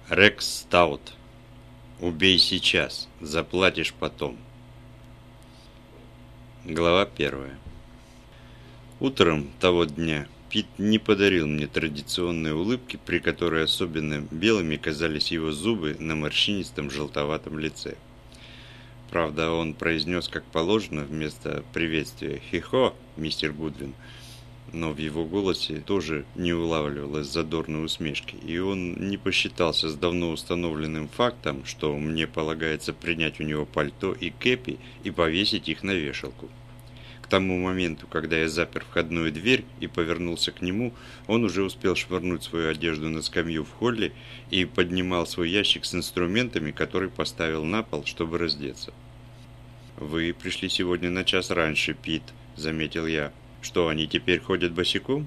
Рекс Стаут. Убей сейчас, заплатишь потом. Глава 1. Утром того дня Пит не подарил мне традиционной улыбки, при которой особенно белыми казались его зубы на морщинистом желтоватом лице. Правда, он произнес как положено вместо приветствия «Хи-хо, мистер Гудвин», но в его голосе тоже не улавливалось задорной усмешки, и он не посчитался с давно установленным фактом, что мне полагается принять у него пальто и кепи и повесить их на вешалку. К тому моменту, когда я запер входную дверь и повернулся к нему, он уже успел швырнуть свою одежду на скамью в холле и поднимал свой ящик с инструментами, который поставил на пол, чтобы раздеться. «Вы пришли сегодня на час раньше, Пит», — заметил я. «Что, они теперь ходят босиком?»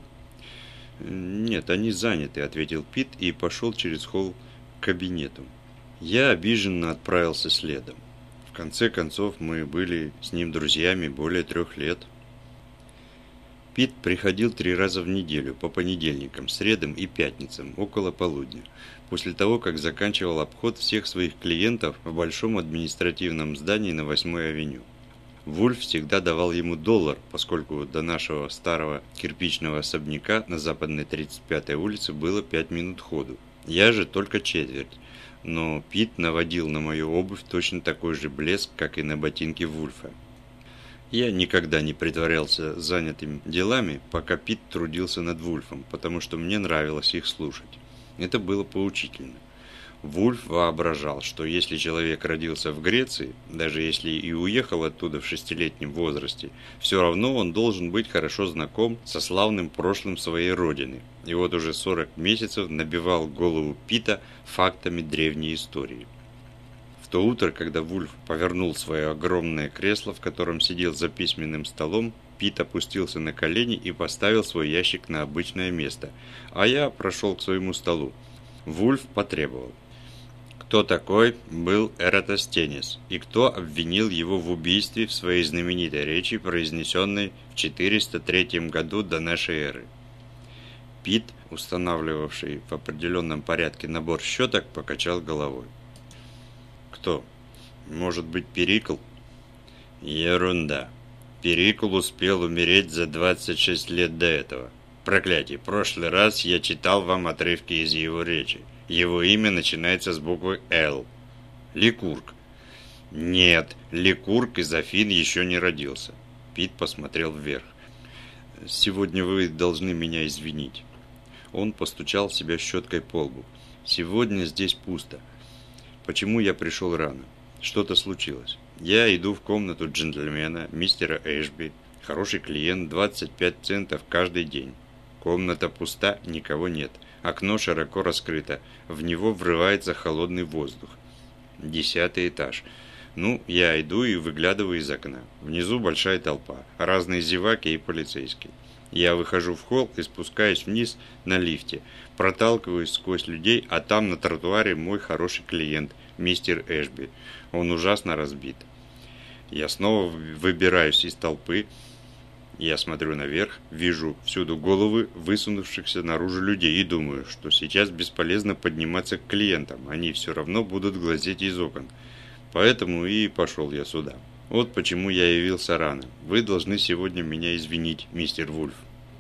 «Нет, они заняты», — ответил Пит и пошел через холл к кабинету. Я обиженно отправился следом. В конце концов, мы были с ним друзьями более 3 лет. Пит приходил 3 раза в неделю, по понедельникам, средам и пятницам, около полудня, после того, как заканчивал обход всех своих клиентов в большом административном здании на 8-й авеню. Вульф всегда давал ему $1, поскольку до нашего старого кирпичного особняка на западной 35-й улице было 5 минут ходу. Я же только четверть, но Пит наводил на мою обувь точно такой же блеск, как и на ботинки Вульфа. Я никогда не притворялся занятым делами, пока Пит трудился над Вульфом, потому что мне нравилось их слушать. Это было поучительно. Вульф воображал, что если человек родился в Греции, даже если и уехал оттуда в 6-летнем возрасте, все равно он должен быть хорошо знаком со славным прошлым своей родины. И вот уже 40 месяцев набивал голову Пита фактами древней истории. В то утро, когда Вульф повернул свое огромное кресло, в котором сидел за письменным столом, Пит опустился на колени и поставил свой ящик на обычное место, а я прошел к своему столу. Вульф потребовал: кто такой был Эратостенес и кто обвинил его в убийстве в своей знаменитой речи, произнесенной в 403 году до нашей эры? Пит, устанавливавший в определенном порядке набор щеток, покачал головой. Кто? Может быть, Перикл? Ерунда. Перикл успел умереть за 26 лет до этого. Проклятие, в прошлый раз я читал вам отрывки из его речи. Его имя начинается с буквы «Л». Ликург. Нет, Ликург из Афин еще не родился. Пит посмотрел вверх. Сегодня вы должны меня извинить. Он постучал себя щеткой по лбу. Сегодня здесь пусто. Почему я пришел рано? Что-то случилось. Я иду в комнату джентльмена, мистера Эшби. Хороший клиент, 25 центов каждый день. Комната пуста, никого нет. Окно широко раскрыто. В него врывается холодный воздух. 10-й этаж. Я иду и выглядываю из окна. Внизу большая толпа. Разные зеваки и полицейские. Я выхожу в холл и спускаюсь вниз на лифте. Проталкиваюсь сквозь людей, а там на тротуаре мой хороший клиент, мистер Эшби. Он ужасно разбит. Я снова выбираюсь из толпы. Я смотрю наверх, вижу всюду головы высунувшихся наружу людей и думаю, что сейчас бесполезно подниматься к клиентам, они все равно будут глазеть из окон. Поэтому и пошел я сюда. Вот почему я явился рано. Вы должны сегодня меня извинить, мистер Вульф.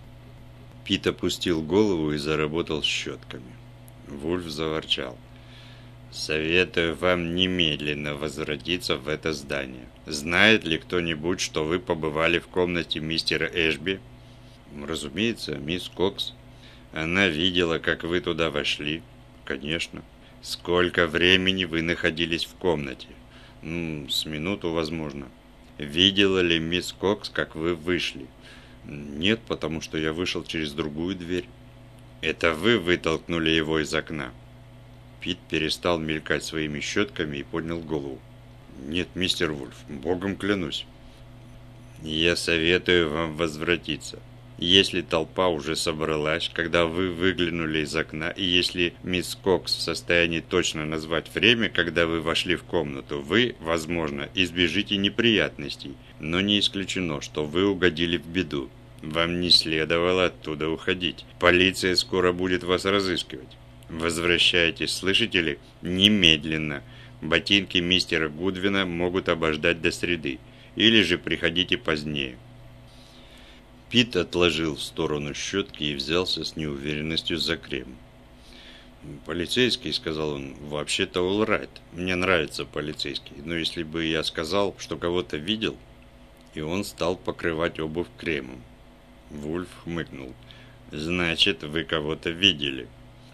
Пит опустил голову и заработал щетками. Вульф заворчал. Советую вам немедленно возвратиться в это здание. Знает ли кто-нибудь, что вы побывали в комнате мистера Эшби? Разумеется, мисс Кокс. Она видела, как вы туда вошли? Конечно. Сколько времени вы находились в комнате? С минуту, возможно. Видела ли мисс Кокс, как вы вышли? Нет, потому что я вышел через другую дверь. Это вы вытолкнули его из окна? Пит перестал мелькать своими щетками и поднял голову. Нет, мистер Вульф, богом клянусь. Я советую вам возвратиться. Если толпа уже собралась, когда вы выглянули из окна, и если мисс Кокс в состоянии точно назвать время, когда вы вошли в комнату, вы, возможно, избежите неприятностей, но не исключено, что вы угодили в беду. Вам не следовало оттуда уходить. Полиция скоро будет вас разыскивать. Возвращайтесь, слышите ли? Немедленно. Ботинки мистера Гудвина могут обождать до среды. Или же приходите позднее». Пит отложил в сторону щетки и взялся с неуверенностью за крем. «Полицейский», — сказал он, — «вообще-то all right. Мне нравится полицейский. Но если бы я сказал, что кого-то видел...» И он стал покрывать обувь кремом. Вульф хмыкнул. «Значит, вы кого-то видели».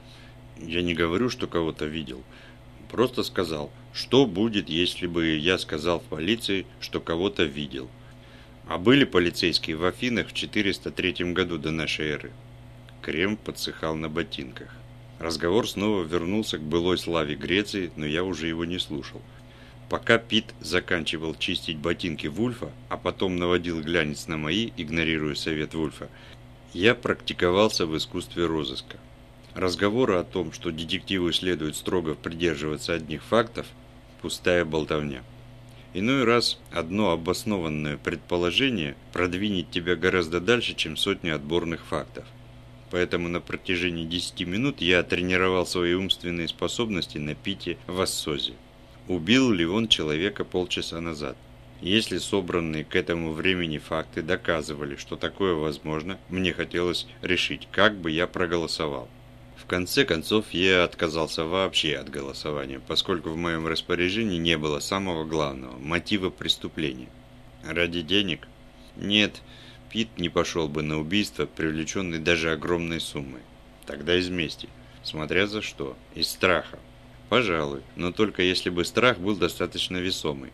«Я не говорю, что кого-то видел. Просто сказал, что будет, если бы я сказал в полиции, что кого-то видел. А были полицейские в Афинах в 403 году до нашей эры». Крем подсыхал на ботинках. Разговор снова вернулся к былой славе Греции, но я уже его не слушал. Пока Пит заканчивал чистить ботинки Вульфа, а потом наводил глянец на мои, игнорируя совет Вульфа, я практиковался в искусстве розыска. Разговоры о том, что детективу следует строго придерживаться одних фактов – пустая болтовня. Иной раз одно обоснованное предположение продвинет тебя гораздо дальше, чем сотни отборных фактов. Поэтому на протяжении 10 минут я тренировал свои умственные способности на Пите Вассозе. Убил ли он человека полчаса назад? Если собранные к этому времени факты доказывали, что такое возможно, мне хотелось решить, как бы я проголосовал. В конце концов, я отказался вообще от голосования, поскольку в моем распоряжении не было самого главного – мотива преступления. Ради денег? Нет, Пит не пошел бы на убийство, привлеченный даже огромной суммой. Тогда из мести. Смотря за что. Из страха. Пожалуй, но только если бы страх был достаточно весомый.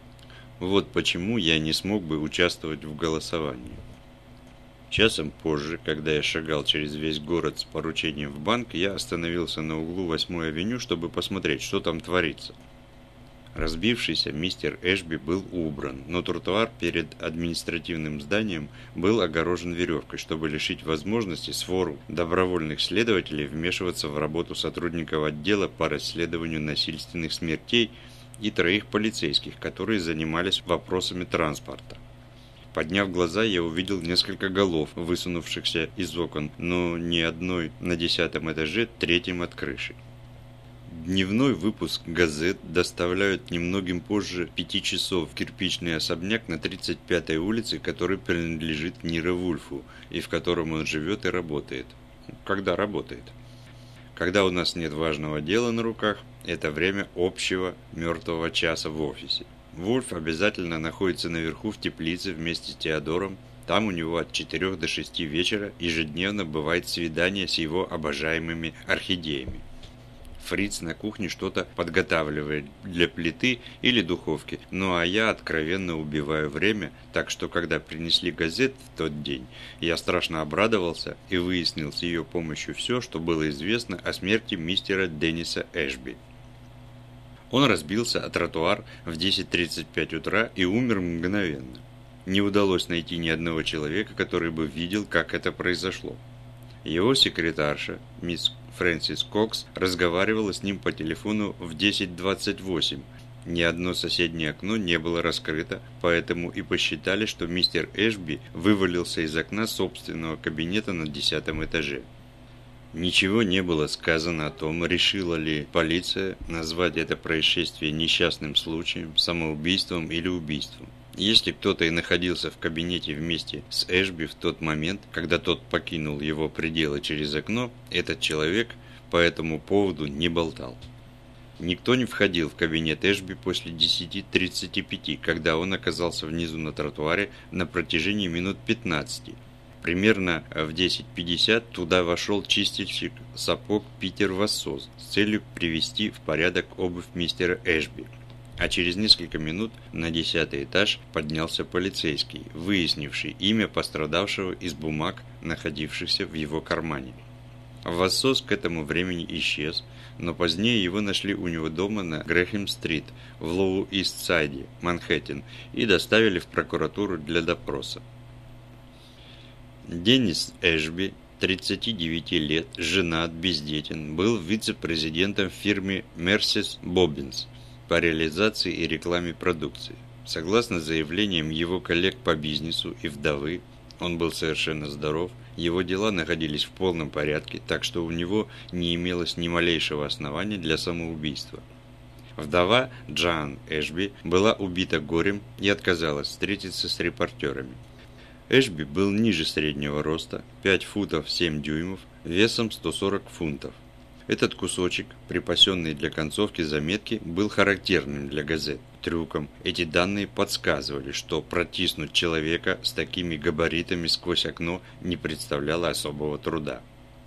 Вот почему я не смог бы участвовать в голосовании. Часом позже, когда я шагал через весь город с поручением в банк, я остановился на углу 8-й авеню, чтобы посмотреть, что там творится. Разбившийся мистер Эшби был убран, но тротуар перед административным зданием был огорожен веревкой, чтобы лишить возможности свору добровольных следователей вмешиваться в работу сотрудников отдела по расследованию насильственных смертей и 3 полицейских, которые занимались вопросами транспорта. Подняв глаза, я увидел несколько голов, высунувшихся из окон, но ни одной на 10-м этаже, 3-м от крыши. Дневной выпуск газет доставляют немногим позже 5 часов в кирпичный особняк на 35-й улице, который принадлежит Ниро Вульфу, и в котором он живет и работает. Когда работает? Когда у нас нет важного дела на руках, это время общего мертвого часа в офисе. Вульф обязательно находится наверху в теплице вместе с Теодором. Там у него от 4 до 6 вечера ежедневно бывает свидание с его обожаемыми орхидеями. Фриц на кухне что-то подготавливает для плиты или духовки, ну а я откровенно убиваю время, так что когда принесли газет в тот день, я страшно обрадовался и выяснил с ее помощью все, что было известно о смерти мистера Денниса Эшби. Он разбился о тротуар в 10:35 утра и умер мгновенно. Не удалось найти ни одного человека, который бы видел, как это произошло. Его секретарша, мисс Фрэнсис Кокс, разговаривала с ним по телефону в 10:28. Ни одно соседнее окно не было раскрыто, поэтому и посчитали, что мистер Эшби вывалился из окна собственного кабинета на 10-м этаже. Ничего не было сказано о том, решила ли полиция назвать это происшествие несчастным случаем, самоубийством или убийством. Если кто-то и находился в кабинете вместе с Эшби в тот момент, когда тот покинул его пределы через окно, этот человек по этому поводу не болтал. Никто не входил в кабинет Эшби после 10:35, когда он оказался внизу на тротуаре на протяжении минут 15. Примерно в 10:50 туда вошел чистильщик сапог Питер Вассоз с целью привести в порядок обувь мистера Эшби. А через несколько минут на 10-й этаж поднялся полицейский, выяснивший имя пострадавшего из бумаг, находившихся в его кармане. Вассоз к этому времени исчез, но позднее его нашли у него дома на Грэхэм-стрит в Лоу-Ист-Сайде, Манхэттен, и доставили в прокуратуру для допроса. Деннис Эшби, 39 лет, женат, бездетен, был вице-президентом в фирме Merces Bobbins по реализации и рекламе продукции. Согласно заявлениям его коллег по бизнесу и вдовы, Он был совершенно здоров, его дела находились в полном порядке, так что у него не имелось ни малейшего основания для самоубийства. Вдова Джоан Эшби была убита горем и отказалась встретиться с репортерами. Эшби был ниже среднего роста, 5 футов 7 дюймов, весом 140 фунтов. Этот кусочек, припасенный для концовки заметки, был характерным для газет трюком. Эти данные подсказывали, что протиснуть человека с такими габаритами сквозь окно не представляло особого труда.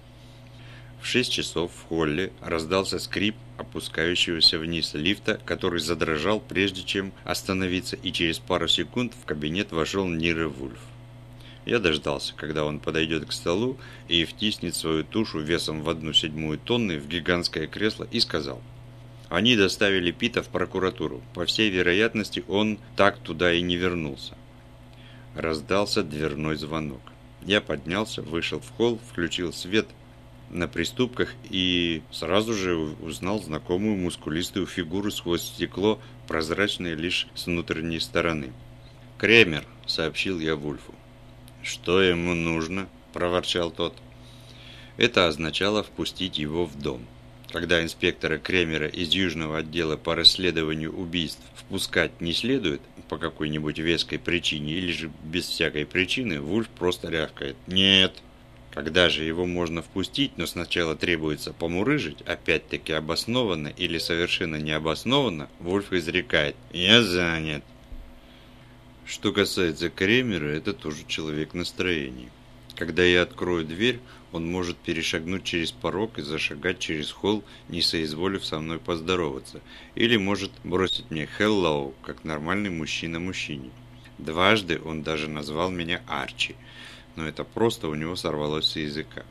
В 6 часов в холле раздался скрип опускающегося вниз лифта, который задрожал, прежде чем остановиться, и через пару секунд в кабинет вошел Ниро Вульф. Я дождался, когда он подойдет к столу и втиснет свою тушу весом в 1/7 тонны в гигантское кресло и сказал: «Они доставили Пита в прокуратуру. По всей вероятности, он так туда и не вернулся». Раздался дверной звонок. Я поднялся, вышел в холл, включил свет на приступках и сразу же узнал знакомую мускулистую фигуру сквозь стекло, прозрачное лишь с внутренней стороны. «Кремер», — сообщил я Вульфу. «Что ему нужно?» – проворчал тот. Это означало впустить его в дом. Когда инспектора Кремера из Южного отдела по расследованию убийств впускать не следует по какой-нибудь веской причине или же без всякой причины, Вульф просто рявкает: «Нет!». Когда же его можно впустить, но сначала требуется помурыжить, опять-таки обоснованно или совершенно необоснованно, Вульф изрекает: «Я занят». Что касается Кремера, это тоже человек настроений. Когда я открою дверь, он может перешагнуть через порог и зашагать через холл, не соизволив со мной поздороваться, или может бросить мне «hello», как нормальный мужчина мужчине. Дважды он даже назвал меня Арчи, но это просто у него сорвалось с языка.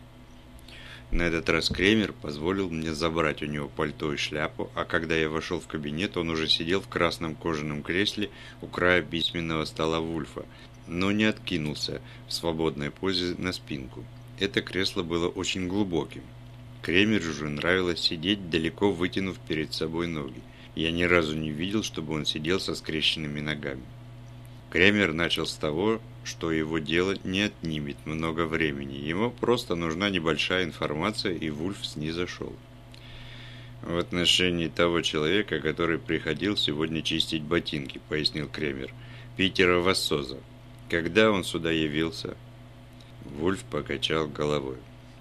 На этот раз Кремер позволил мне забрать у него пальто и шляпу, а когда я вошел в кабинет, он уже сидел в красном кожаном кресле у края письменного стола Вульфа, но не откинулся в свободной позе на спинку. Это кресло было очень глубоким. Кремеру же нравилось сидеть, далеко вытянув перед собой ноги. Я ни разу не видел, чтобы он сидел со скрещенными ногами. Кремер начал с того, что его дело не отнимет много времени. Ему просто нужна небольшая информация, и Вульф снизошел. «В отношении того человека, который приходил сегодня чистить ботинки», — пояснил Кремер, — «Питера Вассоза. Когда он сюда явился?» Вульф покачал головой.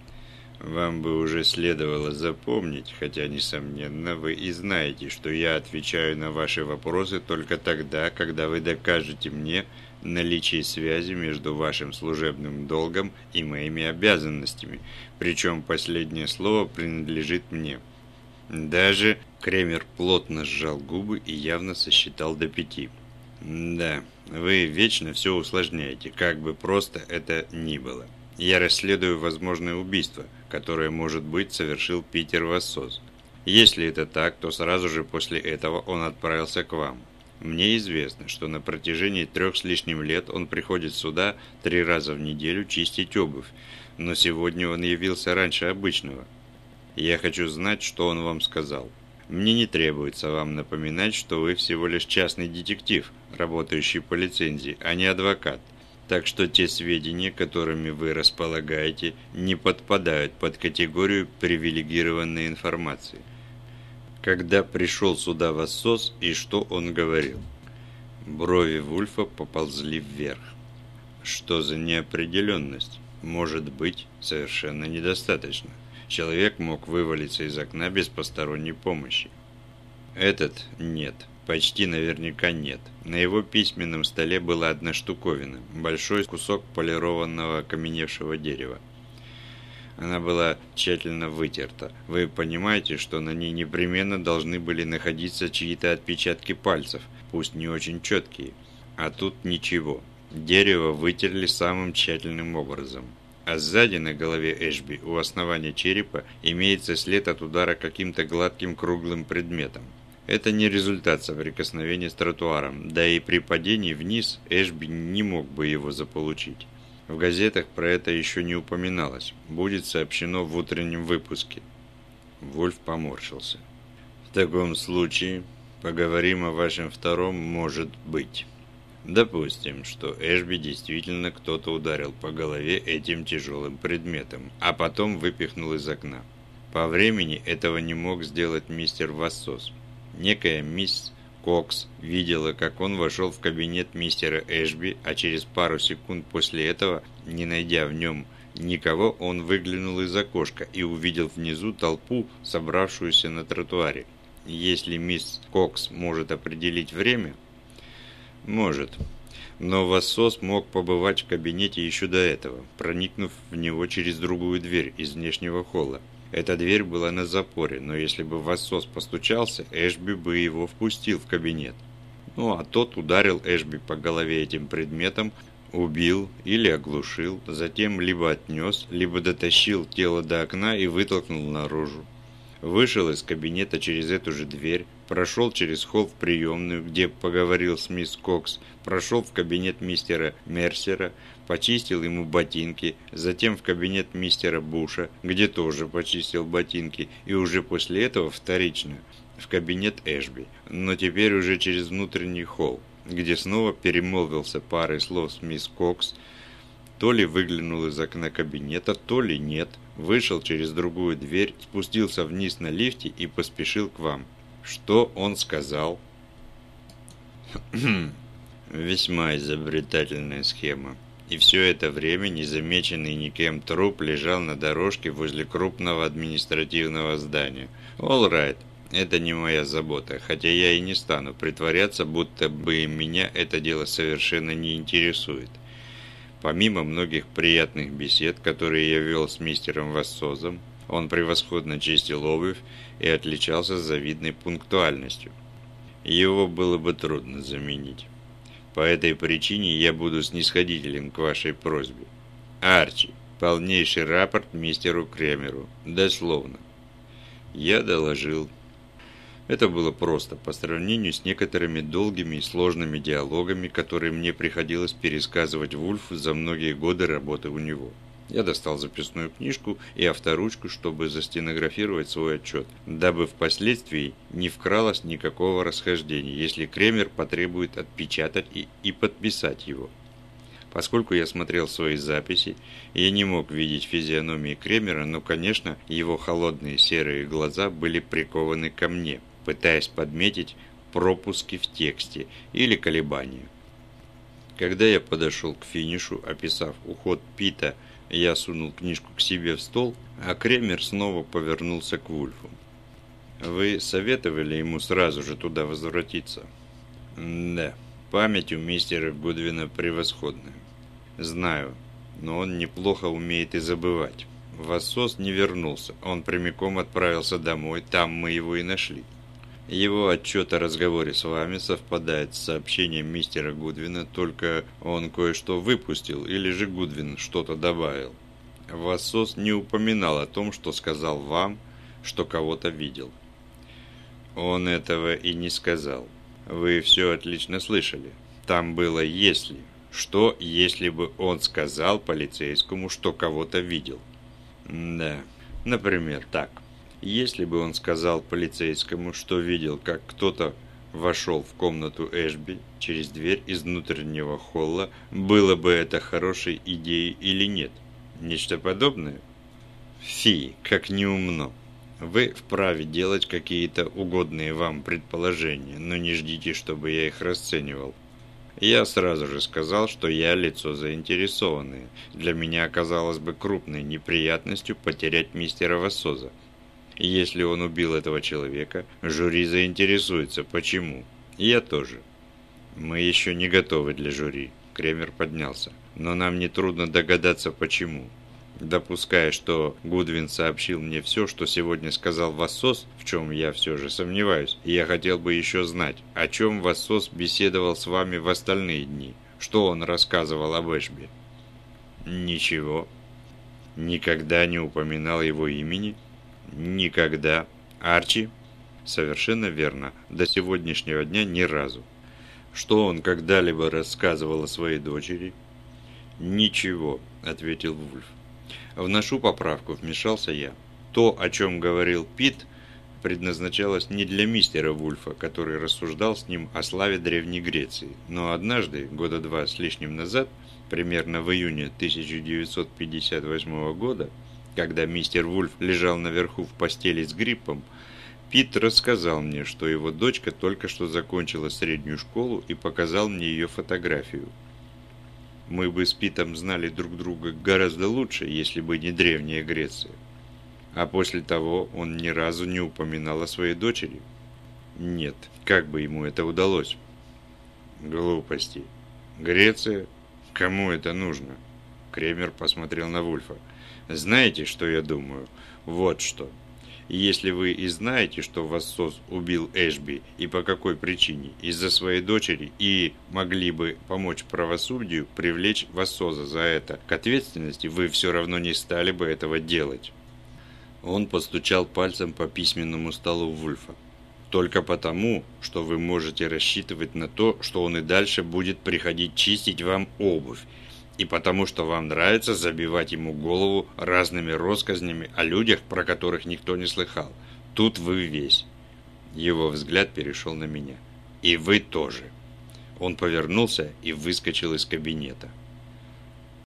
«Вам бы уже следовало запомнить, хотя, несомненно, вы и знаете, что я отвечаю на ваши вопросы только тогда, когда вы докажете мне наличие связи между вашим служебным долгом и моими обязанностями, причем последнее слово принадлежит мне». Даже Кремер плотно сжал губы и явно сосчитал до 5. «Да, вы вечно все усложняете, как бы просто это ни было. Я расследую возможное убийство, которое, может быть, совершил Питер Вассоз. Если это так, то сразу же после этого он отправился к вам. Мне известно, что на протяжении 3 с лишним лет он приходит сюда 3 раза в неделю чистить обувь, но сегодня он явился раньше обычного. Я хочу знать, что он вам сказал. Мне не требуется вам напоминать, что вы всего лишь частный детектив, работающий по лицензии, а не адвокат. Так что те сведения, которыми вы располагаете, не подпадают под категорию привилегированной информации. Когда пришел сюда Вассоз и что он говорил?» Брови Вульфа поползли вверх. «Что за неопределенность? Может быть, совершенно недостаточно. Человек мог вывалиться из окна без посторонней помощи». «Этот нет. Почти наверняка нет. На его письменном столе была одна штуковина, большой кусок полированного окаменевшего дерева. Она была тщательно вытерта. Вы понимаете, что на ней непременно должны были находиться чьи-то отпечатки пальцев, пусть не очень четкие. А тут ничего. Дерево вытерли самым тщательным образом. А сзади на голове Эшби, у основания черепа, имеется след от удара каким-то гладким круглым предметом. Это не результат соприкосновения с тротуаром, да и при падении вниз Эшби не мог бы его заполучить. В газетах про это еще не упоминалось. Будет сообщено в утреннем выпуске». Вульф поморщился. «В таком случае поговорим о вашем втором «может быть». Допустим, что Эшби действительно кто-то ударил по голове этим тяжелым предметом, а потом выпихнул из окна. По времени этого не мог сделать мистер Вассос. Некая мисс Кокс видела, как он вошел в кабинет мистера Эшби, а через пару секунд после этого, не найдя в нем никого, он выглянул из окошка и увидел внизу толпу, собравшуюся на тротуаре. Если мисс Кокс может определить время... Может. Но Вассос мог побывать в кабинете еще до этого, проникнув в него через другую дверь из внешнего холла. Эта дверь была на запоре, но если бы Вассос постучался, Эшби бы его впустил в кабинет. Ну а тот ударил Эшби по голове этим предметом, убил или оглушил, затем либо отнес, либо дотащил тело до окна и вытолкнул наружу. Вышел из кабинета через эту же дверь, прошел через холл в приемную, где поговорил с мисс Кокс, прошел в кабинет мистера Мерсера, почистил ему ботинки, затем в кабинет мистера Буша, где тоже почистил ботинки, и уже после этого вторично в кабинет Эшби, но теперь уже через внутренний холл, где снова перемолвился парой слов с мисс Кокс, то ли выглянул из окна кабинета, то ли нет, вышел через другую дверь, спустился вниз на лифте и поспешил к вам. Что он сказал? Весьма изобретательная схема. И все это время незамеченный никем труп лежал на дорожке возле крупного административного здания. All right. Это не моя забота, хотя я и не стану притворяться, будто бы меня это дело совершенно не интересует. Помимо многих приятных бесед, которые я вел с мистером Вассозом, он превосходно чистил обувь и отличался завидной пунктуальностью. Его было бы трудно заменить. По этой причине я буду снисходителен к вашей просьбе. Арчи, полнейший рапорт мистеру Кремеру. Дословно. Я доложил. Это было просто по сравнению с некоторыми долгими и сложными диалогами, которые мне приходилось пересказывать Вульфу за многие годы работы у него. Я достал записную книжку и авторучку, чтобы застенографировать свой отчет, дабы впоследствии не вкралось никакого расхождения, если Кремер потребует отпечатать и подписать его. Поскольку я смотрел свои записи, я не мог видеть физиономии Кремера, но, конечно, его холодные серые глаза были прикованы ко мне, пытаясь подметить пропуски в тексте или колебания. Когда я подошел к финишу, описав уход Пита, я сунул книжку к себе в стол, а Кремер снова повернулся к Вульфу. «Вы советовали ему сразу же туда возвратиться?» «Да, память у мистера Гудвина превосходная. Знаю, но он неплохо умеет и забывать. Вассос не вернулся, он прямиком отправился домой, там мы его и нашли. Его отчет о разговоре с вами совпадает с сообщением мистера Гудвина, только он кое-что выпустил, или же Гудвин что-то добавил. Вассос не упоминал о том, что сказал вам, что кого-то видел. Он этого и не сказал. Вы все отлично слышали. Там было «если». Что, если бы он сказал полицейскому, что кого-то видел? Да, например, так. Если бы он сказал полицейскому, что видел, как кто-то вошел в комнату Эшби через дверь из внутреннего холла, было бы это хорошей идеей или нет? Нечто подобное? Фи, как неумно. Вы вправе делать какие-то угодные вам предположения, но не ждите, чтобы я их расценивал. Я сразу же сказал, что я лицо заинтересованное. Для меня оказалось бы крупной неприятностью потерять мистера Вассоза. Если он убил этого человека, жюри заинтересуется, почему. И я тоже. Мы еще не готовы для жюри. Кремер поднялся. Но нам нетрудно догадаться, почему. Допуская, что Гудвин сообщил мне все, что сегодня сказал Вассос, в чем я все же сомневаюсь, я хотел бы еще знать, о чем Вассос беседовал с вами в остальные дни. Что он рассказывал об Эшби? Ничего. Никогда не упоминал его имени? Никогда. Арчи? Совершенно верно. До сегодняшнего дня ни разу. Что он когда-либо рассказывал о своей дочери? Ничего, ответил Вульф. Вношу поправку, вмешался я. То, о чем говорил Пит, предназначалось не для мистера Вульфа, который рассуждал с ним о славе Древней Греции, но однажды, года 2 с лишним назад, примерно в июне 1958 года, когда мистер Вульф лежал наверху в постели с гриппом, Пит рассказал мне, что его дочка только что закончила среднюю школу и показал мне ее фотографию. Мы бы с Питом знали друг друга гораздо лучше, если бы не Древняя Греция. А после того он ни разу не упоминал о своей дочери. Нет, как бы ему это удалось? Глупости. Греция? Кому это нужно? Кремер посмотрел на Вульфа. Знаете, что я думаю? Вот что. Если вы и знаете, что Вассос убил Эшби и по какой причине, из-за своей дочери, и могли бы помочь правосудию привлечь Вассоза за это к ответственности, вы все равно не стали бы этого делать. Он постучал пальцем по письменному столу Вульфа. Только потому, что вы можете рассчитывать на то, что он и дальше будет приходить чистить вам обувь, и потому что вам нравится забивать ему голову разными россказнями о людях, про которых никто не слыхал. Тут вы весь. Его взгляд перешел на меня. И вы тоже. Он повернулся и выскочил из кабинета.